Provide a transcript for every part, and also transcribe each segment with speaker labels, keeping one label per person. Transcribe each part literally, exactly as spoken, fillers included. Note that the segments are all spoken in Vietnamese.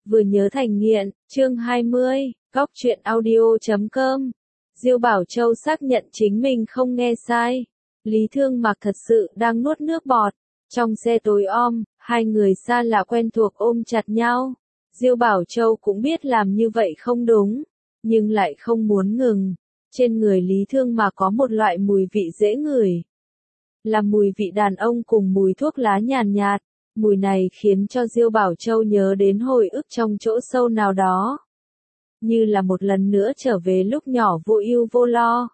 Speaker 1: Vừa nhớ thành nghiện, chương hai mươi, góc truyện audio chấm com. Diêu Bảo Châu xác nhận chính mình không nghe sai. Lý Thương Mặc thật sự đang nuốt nước bọt. Trong xe tối om, hai người xa lạ quen thuộc ôm chặt nhau. Diêu Bảo Châu cũng biết làm như vậy không đúng, nhưng lại không muốn ngừng. Trên người Lý Thương Mặc có một loại mùi vị dễ ngửi. Là mùi vị đàn ông cùng mùi thuốc lá nhàn nhạt. Mùi này khiến cho Diêu Bảo Châu nhớ đến hồi ức trong chỗ sâu nào đó. Như là một lần nữa trở về lúc nhỏ vô ưu vô lo.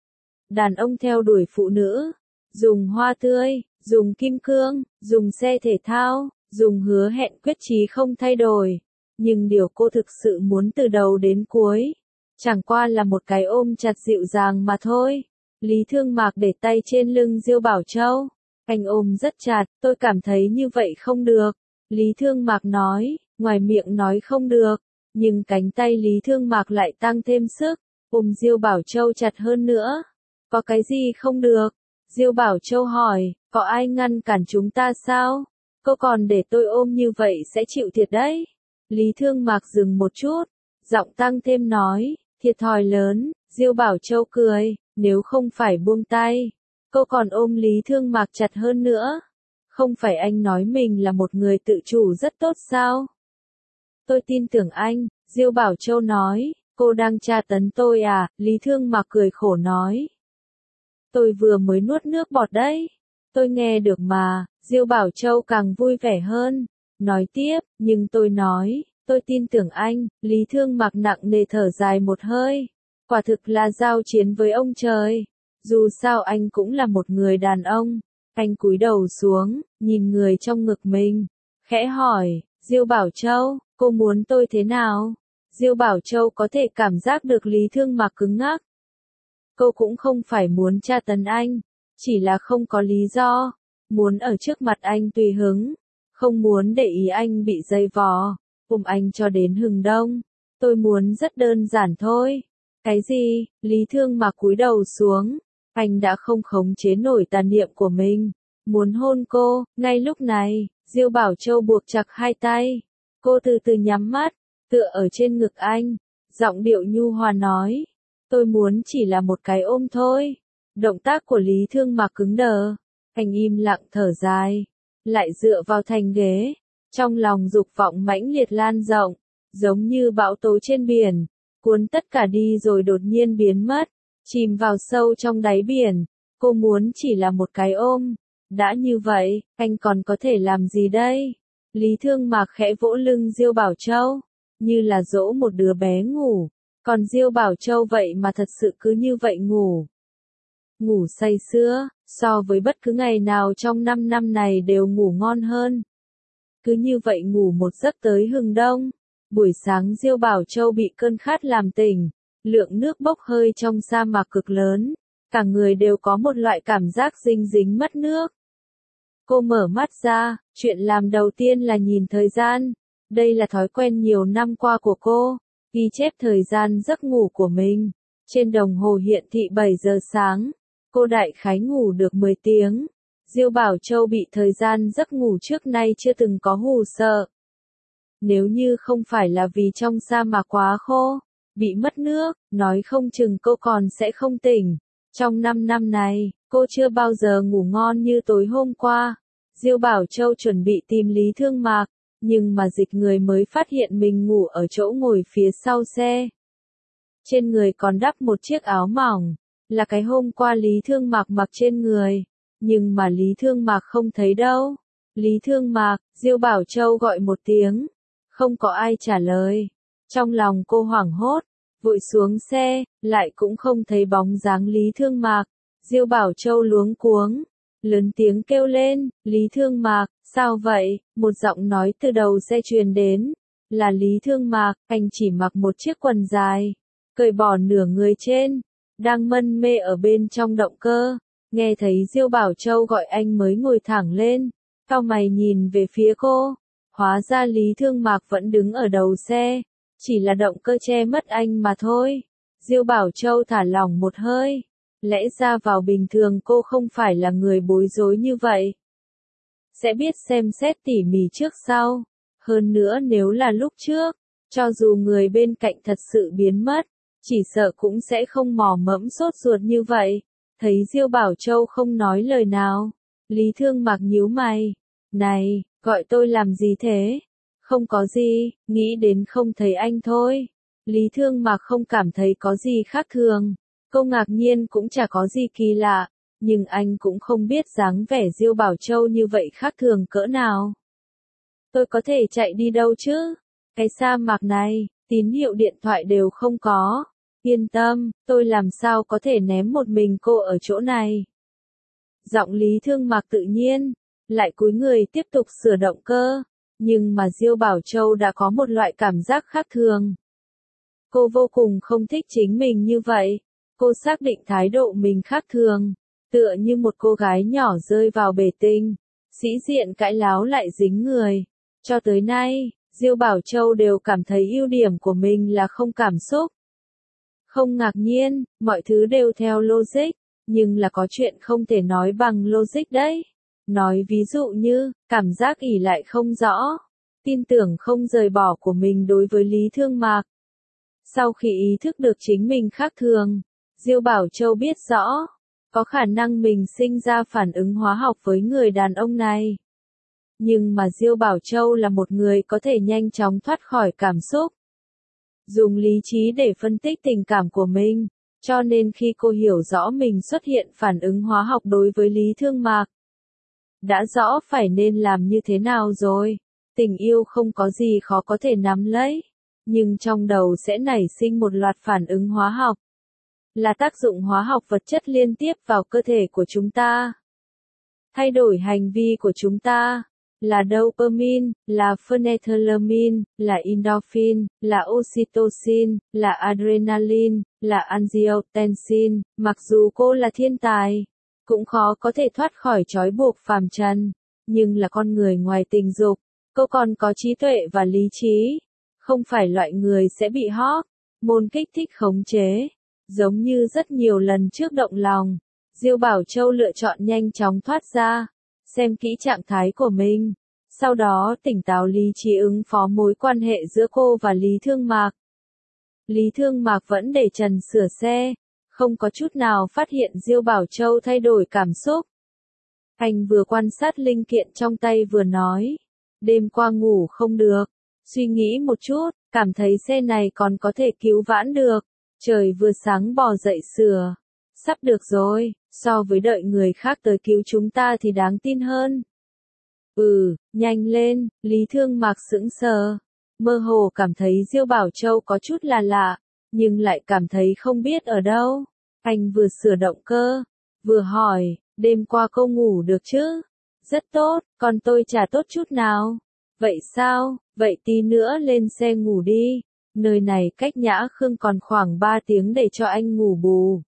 Speaker 1: Đàn ông theo đuổi phụ nữ, dùng hoa tươi, dùng kim cương, dùng xe thể thao, dùng hứa hẹn quyết chí không thay đổi. Nhưng điều cô thực sự muốn từ đầu đến cuối, chẳng qua là một cái ôm chặt dịu dàng mà thôi. Lý Thương Mặc để tay trên lưng Diêu Bảo Châu. Anh ôm rất chặt, tôi cảm thấy như vậy không được. Lý Thương Mặc nói, ngoài miệng nói không được, nhưng cánh tay Lý Thương Mặc lại tăng thêm sức, ôm Diêu Bảo Châu chặt hơn nữa. Có cái gì không được? Diêu Bảo Châu hỏi, có ai ngăn cản chúng ta sao? Cô còn để tôi ôm như vậy sẽ chịu thiệt đấy. Lý Thương Mặc dừng một chút, giọng tăng thêm nói, thiệt thòi lớn. Diêu Bảo Châu cười, nếu không phải buông tay, cô còn ôm Lý Thương Mặc chặt hơn nữa. Không phải anh nói mình là một người tự chủ rất tốt sao? Tôi tin tưởng anh, Diêu Bảo Châu nói, cô đang tra tấn tôi à? Lý Thương Mặc cười khổ nói. Tôi vừa mới nuốt nước bọt đấy. Tôi nghe được mà. Diêu Bảo Châu càng vui vẻ hơn. Nói tiếp, nhưng tôi nói, tôi tin tưởng anh. Lý Thương Mặc nặng nề thở dài một hơi. Quả thực là giao chiến với ông trời. Dù sao anh cũng là một người đàn ông. Anh cúi đầu xuống, nhìn người trong ngực mình. Khẽ hỏi, Diêu Bảo Châu, cô muốn tôi thế nào? Diêu Bảo Châu có thể cảm giác được Lý Thương Mặc cứng ngắc. Cô cũng không phải muốn tra tấn anh, chỉ là không có lý do. Muốn ở trước mặt anh tùy hứng, không muốn để ý anh bị dây vò, ôm anh cho đến hừng đông. Tôi muốn rất đơn giản thôi. Cái gì? Lý Thương Mặc cúi đầu xuống. Anh đã không khống chế nổi tàn niệm của mình. Muốn hôn cô. Ngay lúc này, Diêu Bảo Châu buộc chặt hai tay. Cô từ từ nhắm mắt, tựa ở trên ngực anh. Giọng điệu nhu hòa nói. Tôi muốn chỉ là một cái ôm thôi. Động tác của Lý Thương Mặc cứng đờ. Anh im lặng thở dài. Lại dựa vào thành ghế. Trong lòng dục vọng mãnh liệt lan rộng. Giống như bão tố trên biển. Cuốn tất cả đi rồi đột nhiên biến mất. Chìm vào sâu trong đáy biển. Cô muốn chỉ là một cái ôm. Đã như vậy, anh còn có thể làm gì đây? Lý Thương Mặc khẽ vỗ lưng Diêu Bảo Châu. Như là dỗ một đứa bé ngủ. Còn Diêu Bảo Châu vậy mà thật sự cứ như vậy ngủ. Ngủ say sưa, so với bất cứ ngày nào trong năm năm này đều ngủ ngon hơn. Cứ như vậy ngủ một giấc tới hừng đông. Buổi sáng Diêu Bảo Châu bị cơn khát làm tỉnh. Lượng nước bốc hơi trong sa mạc cực lớn. Cả người đều có một loại cảm giác dinh dính mất nước. Cô mở mắt ra, chuyện làm đầu tiên là nhìn thời gian. Đây là thói quen nhiều năm qua của cô. Ghi chép thời gian giấc ngủ của mình. Trên đồng hồ hiện thị bảy giờ sáng. Cô đại khái ngủ được mười tiếng. Diêu Bảo Châu bị thời gian giấc ngủ trước nay chưa từng có hù sợ. Nếu như không phải là vì trong sa mạc quá khô, bị mất nước, nói không chừng cô còn sẽ không tỉnh. Trong năm năm này, cô chưa bao giờ ngủ ngon như tối hôm qua. Diêu Bảo Châu chuẩn bị tìm Lý Thương Mặc, nhưng mà dịch người mới phát hiện mình ngủ ở chỗ ngồi phía sau xe. Trên người còn đắp một chiếc áo mỏng, là cái hôm qua Lý Thương Mặc mặc trên người, nhưng mà Lý Thương Mặc không thấy đâu. Lý Thương Mặc, Diêu Bảo Châu gọi một tiếng, không có ai trả lời. Trong lòng cô hoảng hốt, vội xuống xe, lại cũng không thấy bóng dáng Lý Thương Mặc. Diêu Bảo Châu luống cuống, lớn tiếng kêu lên, Lý Thương Mặc, sao vậy? Một giọng nói từ đầu xe truyền đến, là Lý Thương Mặc, anh chỉ mặc một chiếc quần dài, cởi bỏ nửa người trên, đang mân mê ở bên trong động cơ. Nghe thấy Diêu Bảo Châu gọi anh mới ngồi thẳng lên, cau mày nhìn về phía cô. Hóa ra Lý Thương Mặc vẫn đứng ở đầu xe, chỉ là động cơ che mất anh mà thôi. Diêu Bảo Châu thả lỏng một hơi. Lẽ ra vào bình thường cô không phải là người bối rối như vậy. Sẽ biết xem xét tỉ mỉ trước sau. Hơn nữa nếu là lúc trước, cho dù người bên cạnh thật sự biến mất, chỉ sợ cũng sẽ không mò mẫm sốt ruột như vậy. Thấy Diêu Bảo Châu không nói lời nào, Lý Thương Mạc nhíu mày. Này, gọi tôi làm gì thế? Không có gì, nghĩ đến không thấy anh thôi. Lý Thương Mạc không cảm thấy có gì khác thường. Câu ngạc nhiên cũng chả có gì kỳ lạ, nhưng anh cũng không biết dáng vẻ Diêu Bảo Châu như vậy khác thường cỡ nào. Tôi có thể chạy đi đâu chứ? Cái sa mạc này, tín hiệu điện thoại đều không có. Yên tâm, tôi làm sao có thể ném một mình cô ở chỗ này. Giọng Lý Thương Mạc tự nhiên, lại cúi người tiếp tục sửa động cơ. Nhưng mà Diêu Bảo Châu đã có một loại cảm giác khác thường. Cô vô cùng không thích chính mình như vậy. Cô xác định thái độ mình khác thường, tựa như một cô gái nhỏ rơi vào bể tình, sĩ diện cãi láo lại dính người. Cho tới nay, Diêu Bảo Châu đều cảm thấy ưu điểm của mình là không cảm xúc. Không ngạc nhiên, mọi thứ đều theo logic, nhưng là có chuyện không thể nói bằng logic đấy. Nói ví dụ như, cảm giác ỷ lại không rõ, tin tưởng không rời bỏ của mình đối với Lý Thương Mạc. Sau khi ý thức được chính mình khác thường, Diêu Bảo Châu biết rõ, có khả năng mình sinh ra phản ứng hóa học với người đàn ông này. Nhưng mà Diêu Bảo Châu là một người có thể nhanh chóng thoát khỏi cảm xúc, dùng lý trí để phân tích tình cảm của mình, cho nên khi cô hiểu rõ mình xuất hiện phản ứng hóa học đối với Lý Thương Mạc, đã rõ phải nên làm như thế nào rồi. Tình yêu không có gì khó có thể nắm lấy, nhưng trong đầu sẽ nảy sinh một loạt phản ứng hóa học, là tác dụng hóa học vật chất liên tiếp vào cơ thể của chúng ta, thay đổi hành vi của chúng ta, là dopamine, là phenethylamine, là endorphin, là oxytocin, là adrenaline, là angiotensin. Mặc dù cô là thiên tài, cũng khó có thể thoát khỏi trói buộc phàm trần, nhưng là con người ngoài tình dục, cô còn có trí tuệ và lý trí, không phải loại người sẽ bị hormone kích thích khống chế. Giống như rất nhiều lần trước động lòng, Diêu Bảo Châu lựa chọn nhanh chóng thoát ra, xem kỹ trạng thái của mình, sau đó tỉnh táo lý trí ứng phó mối quan hệ giữa cô và Lý Thương Mạc. Lý Thương Mạc vẫn để trần sửa xe, không có chút nào phát hiện Diêu Bảo Châu thay đổi cảm xúc. Anh vừa quan sát linh kiện trong tay vừa nói, đêm qua ngủ không được, suy nghĩ một chút, cảm thấy xe này còn có thể cứu vãn được. Trời vừa sáng bò dậy sửa, sắp được rồi, so với đợi người khác tới cứu chúng ta thì đáng tin hơn. Ừ, nhanh lên, Lý Thương Mạc sững sờ, mơ hồ cảm thấy Diêu Bảo Châu có chút là lạ, nhưng lại cảm thấy không biết ở đâu. Anh vừa sửa động cơ, vừa hỏi, đêm qua cô ngủ được chứ? Rất tốt, còn tôi chả tốt chút nào. Vậy sao, vậy tí nữa lên xe ngủ đi. Nơi này cách Nhã Khương còn khoảng ba tiếng để cho anh ngủ bù.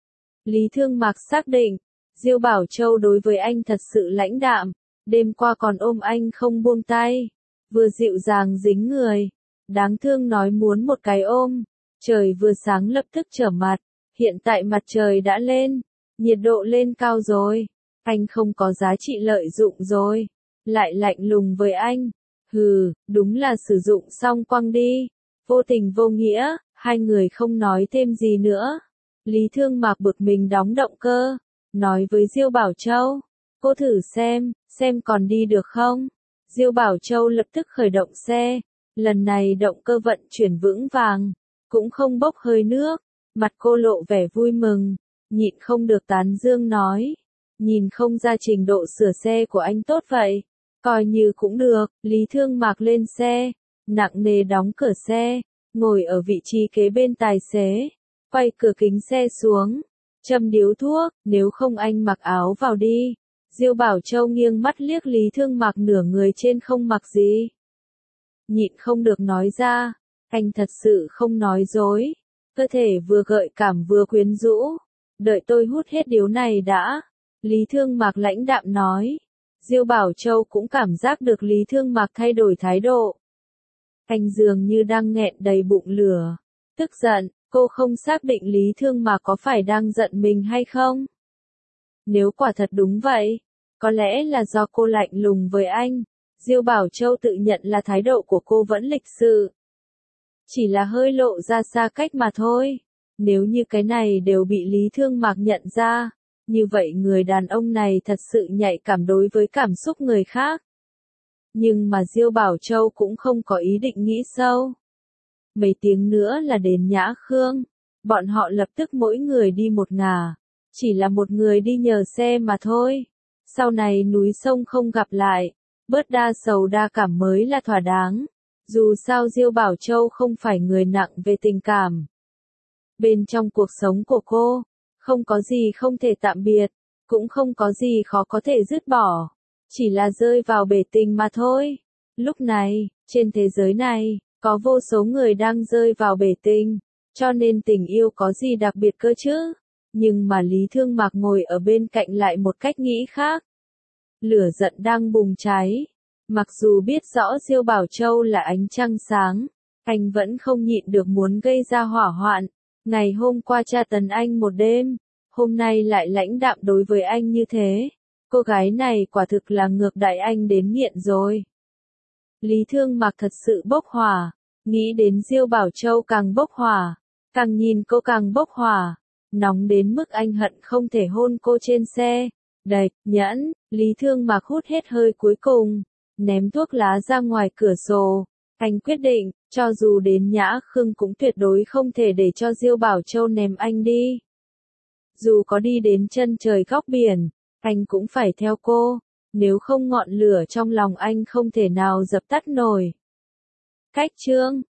Speaker 1: Lý Thương Mạc xác định, Diêu Bảo Châu đối với anh thật sự lãnh đạm, đêm qua còn ôm anh không buông tay, vừa dịu dàng dính người, đáng thương nói muốn một cái ôm. Trời vừa sáng lập tức trở mặt, hiện tại mặt trời đã lên, nhiệt độ lên cao rồi, anh không có giá trị lợi dụng rồi, lại lạnh lùng với anh. Hừ, đúng là sử dụng xong quăng đi. Vô tình vô nghĩa, hai người không nói thêm gì nữa. Lý Thương Mạc bực mình đóng động cơ, nói với Diêu Bảo Châu, cô thử xem, xem còn đi được không? Diêu Bảo Châu lập tức khởi động xe, lần này động cơ vận chuyển vững vàng, cũng không bốc hơi nước, mặt cô lộ vẻ vui mừng, nhịn không được tán dương nói, nhìn không ra trình độ sửa xe của anh tốt vậy, coi như cũng được. Lý Thương Mạc lên xe, nặng nề đóng cửa xe, ngồi ở vị trí kế bên tài xế, quay cửa kính xe xuống, châm điếu thuốc, nếu không anh mặc áo vào đi. Diêu Bảo Châu nghiêng mắt liếc Lý Thương Mạc nửa người trên không mặc gì. Nhịn không được nói ra, anh thật sự không nói dối, cơ thể vừa gợi cảm vừa quyến rũ, đợi tôi hút hết điếu này đã. Lý Thương Mạc lãnh đạm nói. Diêu Bảo Châu cũng cảm giác được Lý Thương Mạc thay đổi thái độ. Anh dường như đang nghẹn đầy bụng lửa, tức giận, cô không xác định Lý Thương Mạc có phải đang giận mình hay không. Nếu quả thật đúng vậy, có lẽ là do cô lạnh lùng với anh, Diêu Bảo Châu tự nhận là thái độ của cô vẫn lịch sự. Chỉ là hơi lộ ra xa cách mà thôi. Nếu như cái này đều bị Lý Thương Mạc nhận ra, như vậy người đàn ông này thật sự nhạy cảm đối với cảm xúc người khác. Nhưng mà Diêu Bảo Châu cũng không có ý định nghĩ sâu. Mấy tiếng nữa là đến Nhã Khương, bọn họ lập tức mỗi người đi một ngả, chỉ là một người đi nhờ xe mà thôi. Sau này núi sông không gặp lại, bớt đa sầu đa cảm mới là thỏa đáng. Dù sao Diêu Bảo Châu không phải người nặng về tình cảm. Bên trong cuộc sống của cô, không có gì không thể tạm biệt, cũng không có gì khó có thể dứt bỏ, chỉ là rơi vào bể tình mà thôi. Lúc này, trên thế giới này, có vô số người đang rơi vào bể tình, cho nên tình yêu có gì đặc biệt cơ chứ? Nhưng mà Lý Thương Mạc ngồi ở bên cạnh lại một cách nghĩ khác. Lửa giận đang bùng cháy. Mặc dù biết rõ Diêu Bảo Châu là ánh trăng sáng, anh vẫn không nhịn được muốn gây ra hỏa hoạn. Ngày hôm qua tra tấn anh một đêm, hôm nay lại lãnh đạm đối với anh như thế. Cô gái này quả thực là ngược đãi anh đến nghiện rồi. Lý Thương Mạc thật sự bốc hỏa, nghĩ đến Diêu Bảo Châu càng bốc hỏa, càng nhìn cô càng bốc hỏa, nóng đến mức anh hận không thể hôn cô trên xe. Đạch, nhẫn, Lý Thương Mạc hút hết hơi cuối cùng, ném thuốc lá ra ngoài cửa sổ. Anh quyết định, cho dù đến Nhã Khương cũng tuyệt đối không thể để cho Diêu Bảo Châu ném anh đi. Dù có đi đến chân trời góc biển, anh cũng phải theo cô, nếu không ngọn lửa trong lòng anh không thể nào dập tắt nổi. Cách chương